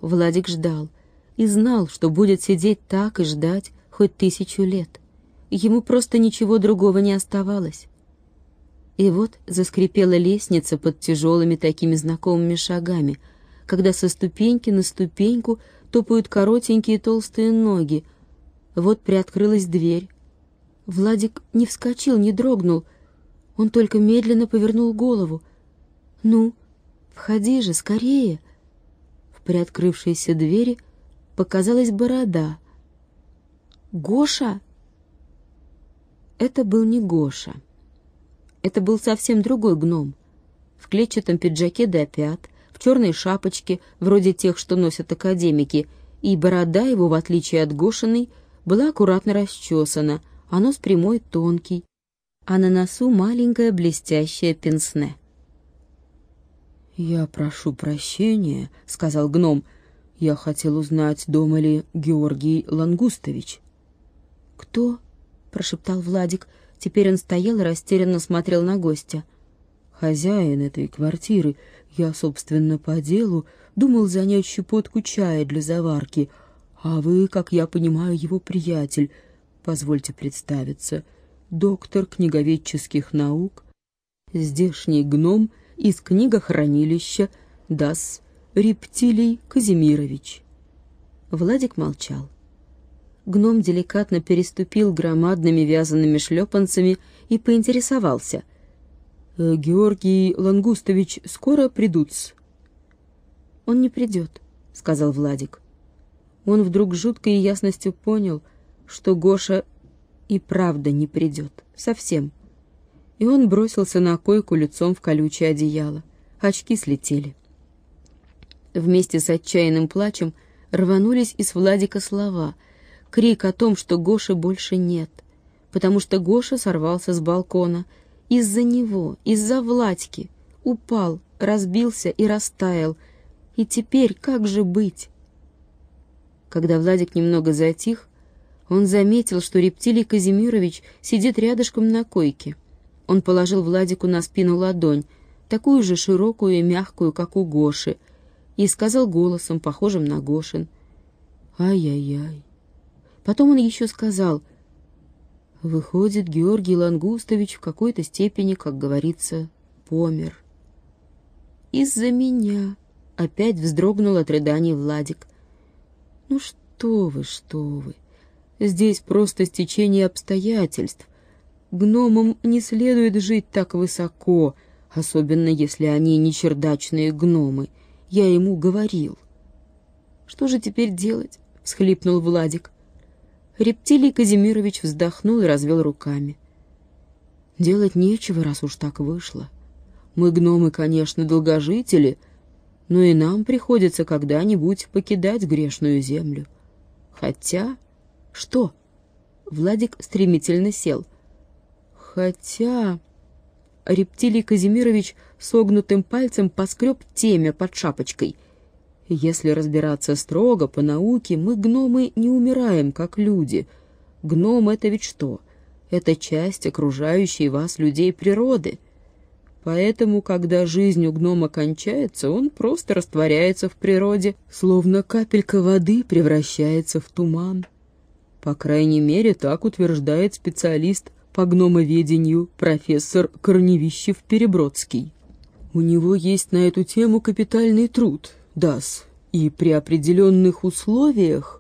Владик ждал и знал, что будет сидеть так и ждать хоть 1000 лет. Ему просто ничего другого не оставалось. И вот заскрипела лестница под тяжелыми такими знакомыми шагами, когда со ступеньки на ступеньку топают коротенькие толстые ноги. Вот приоткрылась дверь. Владик не вскочил, не дрогнул. Он только медленно повернул голову. «Ну, входи же, скорее!» В приоткрывшейся двери показалась борода. «Гоша!» Это был не Гоша. Это был совсем другой гном. В клетчатом пиджаке до пят, в черной шапочке, вроде тех, что носят академики, и борода его, в отличие от Гошиной, была аккуратно расчесана, а нос прямой, тонкий, а на носу маленькое блестящее пенсне. «Я прошу прощения», — сказал гном. «Я хотел узнать, дома ли Георгий Лангустович». «Кто?» — прошептал Владик. Теперь он стоял и растерянно смотрел на гостя. «Хозяин этой квартиры. Я, собственно, по делу думал занять щепотку чая для заварки. А вы, как я понимаю, его приятель. Позвольте представиться. Доктор книговедческих наук, здешний гном из книгохранилища Дас Рептилий Казимирович». Владик молчал. Гном деликатно переступил громадными вязаными шлепанцами и поинтересовался. «Георгий Лангустович скоро придут-с?» «Он не придет», — сказал Владик. Он вдруг жуткой ясностью понял, что Гоша и правда не придет. Совсем. И он бросился на койку лицом в колючее одеяло. Очки слетели. Вместе с отчаянным плачем рванулись из Владика слова. Крик о том, что Гоши больше нет. Потому что Гоша сорвался с балкона. Из-за него, из-за Владьки. Упал, разбился и растаял. И теперь как же быть? Когда Владик немного затих, он заметил, что Рептилий Казимирович сидит рядышком на койке. Он положил Владику на спину ладонь, такую же широкую и мягкую, как у Гоши, и сказал голосом, похожим на Гошин: «Ай-яй-яй». Потом он еще сказал: «Выходит, Георгий Лангустович в какой-то степени, как говорится, помер». «Из-за меня», — опять вздрогнул от рыданий Владик. «Ну что вы, что вы. Здесь просто стечение обстоятельств. Гномам не следует жить так высоко, особенно если они не чердачные гномы. Я ему говорил». «Что же теперь делать?» — всхлипнул Владик. Рептилий Казимирович вздохнул и развел руками. «Делать нечего, раз уж так вышло. Мы, гномы, конечно, долгожители, но и нам приходится когда-нибудь покидать грешную землю. Хотя...» «Что?» Владик стремительно сел. «Хотя...» Рептилий Казимирович согнутым пальцем поскреб темя под шапочкой. «Если разбираться строго по науке, мы, гномы, не умираем, как люди. Гном — это ведь что? Это часть окружающей вас людей природы. Поэтому, когда жизнь у гнома кончается, он просто растворяется в природе, словно капелька воды превращается в туман. По крайней мере, так утверждает специалист по гномоведению профессор Корневищев-Перебродский. У него есть на эту тему капитальный труд, Дас, и при определенных условиях...»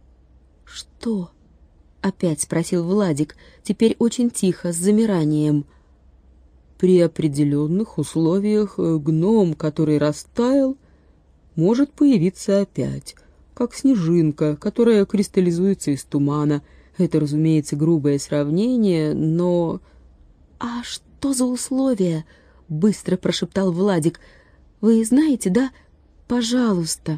«Что?» — опять спросил Владик, теперь очень тихо, с замиранием. «При определенных условиях гном, который растаял, может появиться опять, как снежинка, которая кристаллизуется из тумана. Это, разумеется, грубое сравнение, но...» «А что за условия?» — быстро прошептал Владик. «Вы знаете, да? Пожалуйста».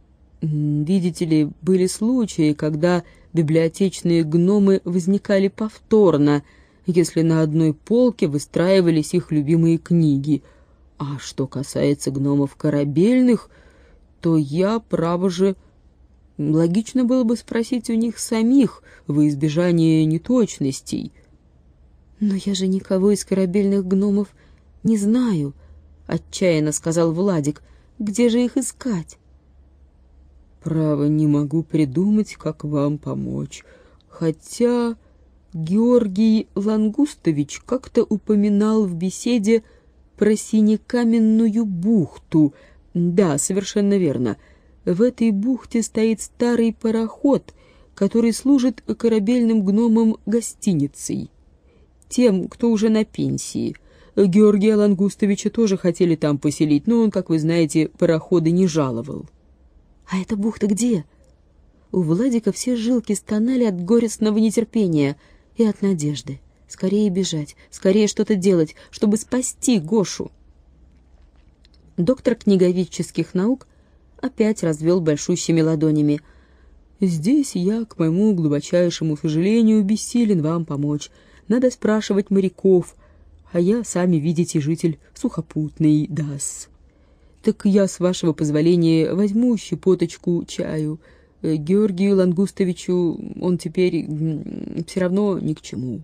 «Видите ли, были случаи, когда библиотечные гномы возникали повторно, если на одной полке выстраивались их любимые книги. А что касается гномов корабельных, то я, право же, логично было бы спросить у них самих во избежание неточностей». «Но я же никого из корабельных гномов не знаю», — отчаянно сказал Владик. «Где же их искать?» Право, не могу придумать, как вам помочь. Хотя Георгий Лангустович как-то упоминал в беседе про Синекаменную бухту. Да, совершенно верно. В этой бухте стоит старый пароход, который служит корабельным гномам гостиницей. Тем, кто уже на пенсии. Георгия Лангустовича тоже хотели там поселить, но он, как вы знаете, пароходы не жаловал. А эта бухта где? У Владика все жилки стонали от горестного нетерпения и от надежды. Скорее бежать, скорее что-то делать, чтобы спасти Гошу. Доктор книговедческих наук опять развел большущими ладонями. «Здесь я, к моему глубочайшему сожалению, бессилен вам помочь. Надо спрашивать моряков, а я, сами видите, житель сухопутный, да-с. Так я, с вашего позволения, возьму щепоточку чаю. Георгию Лангустовичу он теперь все равно ни к чему».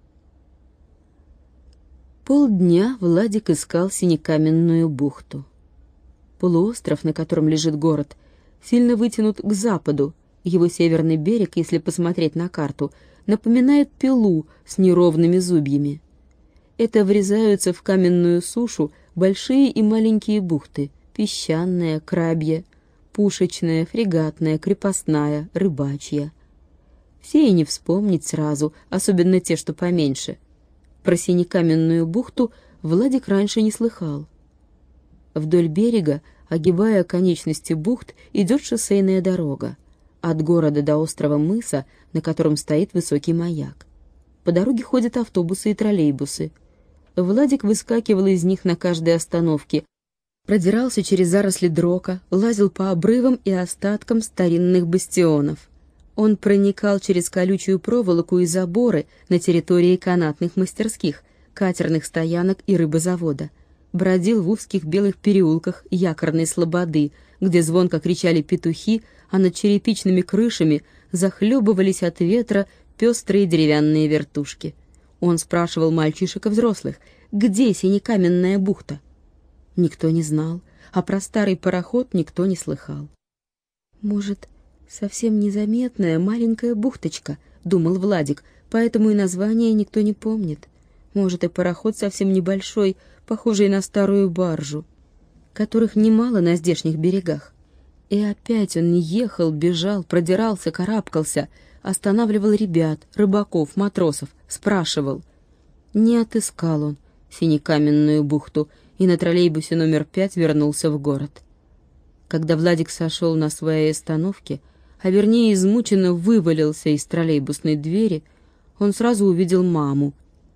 Полдня Владик искал Синекаменную бухту. Полуостров, на котором лежит город, сильно вытянут к западу. Его северный берег, если посмотреть на карту, напоминает пилу с неровными зубьями. Это врезаются в каменную сушу большие и маленькие бухты: песчаная, крабья, пушечная, фрегатная, крепостная, рыбачья. Все и не вспомнить сразу, особенно те, что поменьше. Про Синекаменную бухту Владик раньше не слыхал. Вдоль берега, огибая конечности бухт, идет шоссейная дорога. От города до острова мыса, на котором стоит высокий маяк. По дороге ходят автобусы и троллейбусы. Владик выскакивал из них на каждой остановке, продирался через заросли дрока, лазил по обрывам и остаткам старинных бастионов. Он проникал через колючую проволоку и заборы на территории канатных мастерских, катерных стоянок и рыбозавода. Бродил в узких белых переулках якорной слободы, где звонко кричали петухи, а над черепичными крышами захлебывались от ветра пестрые деревянные вертушки. Он спрашивал мальчишек и взрослых, где Синекаменная бухта. Никто не знал, а про старый пароход никто не слыхал. «Может, совсем незаметная маленькая бухточка», — думал Владик, поэтому и название никто не помнит. Может, и пароход совсем небольшой, похожий на старую баржу, которых немало на здешних берегах. И опять он ехал, бежал, продирался, карабкался, останавливал ребят, рыбаков, матросов, спрашивал. Не отыскал он Синекаменную бухту и на троллейбусе номер 5 вернулся в город. Когда Владик сошел на своей остановке, а вернее измученно вывалился из троллейбусной двери, он сразу увидел маму.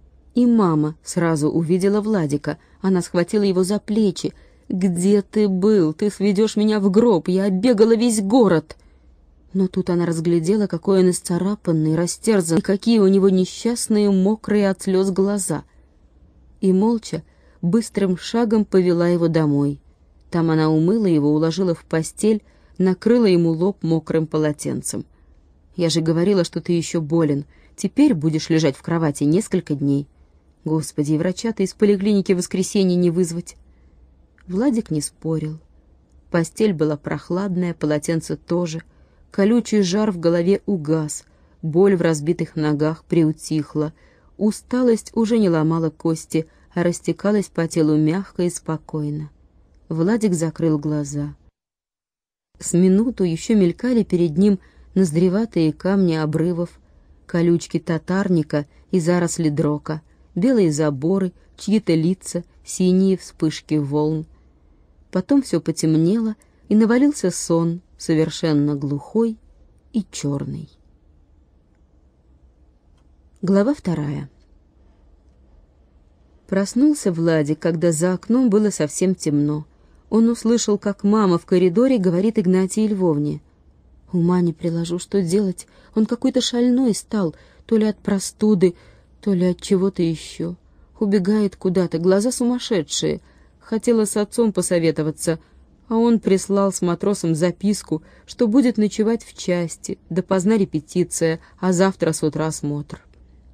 И мама сразу увидела Владика. Она схватила его за плечи. «Где ты был? Ты сведешь меня в гроб. Я оббегала весь город». Но тут она разглядела, какой он исцарапанный, растерзанный, и какие у него несчастные, мокрые от слез глаза. И молча, быстрым шагом повела его домой. Там она умыла его, уложила в постель, накрыла ему лоб мокрым полотенцем. «Я же говорила, что ты еще болен. Теперь будешь лежать в кровати несколько дней. Господи, и врача-то из поликлиники в воскресенье не вызвать». Владик не спорил. Постель была прохладная, полотенце тоже. Колючий жар в голове угас, боль в разбитых ногах приутихла. Усталость уже не ломала кости, а растекалась по телу мягко и спокойно. Владик закрыл глаза. С минуту еще мелькали перед ним ноздреватые камни обрывов, колючки татарника и заросли дрока, белые заборы, чьи-то лица, синие вспышки волн. Потом все потемнело, и навалился сон, совершенно глухой и черный. Глава 2. Проснулся Владик, когда за окном было совсем темно. Он услышал, как мама в коридоре говорит Игнатии Львовне. «Ума не приложу, что делать. Он какой-то шальной стал, то ли от простуды, то ли от чего-то еще. Убегает куда-то, глаза сумасшедшие. Хотела с отцом посоветоваться, а он прислал с матросом записку, что будет ночевать в части, допоздна репетиция, а завтра с утра смотр».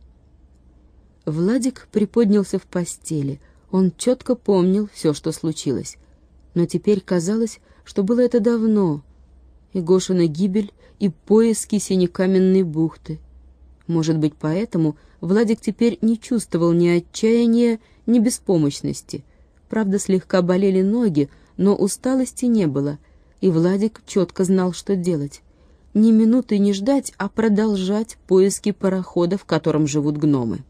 Владик приподнялся в постели. Он четко помнил все, что случилось. Но теперь казалось, что было это давно. и Гошина гибель, и поиски Синекаменной бухты. Может быть, поэтому Владик теперь не чувствовал ни отчаяния, ни беспомощности. Правда, слегка болели ноги, но усталости не было, и Владик четко знал, что делать. Ни минуты не ждать, а продолжать поиски парохода, в котором живут гномы.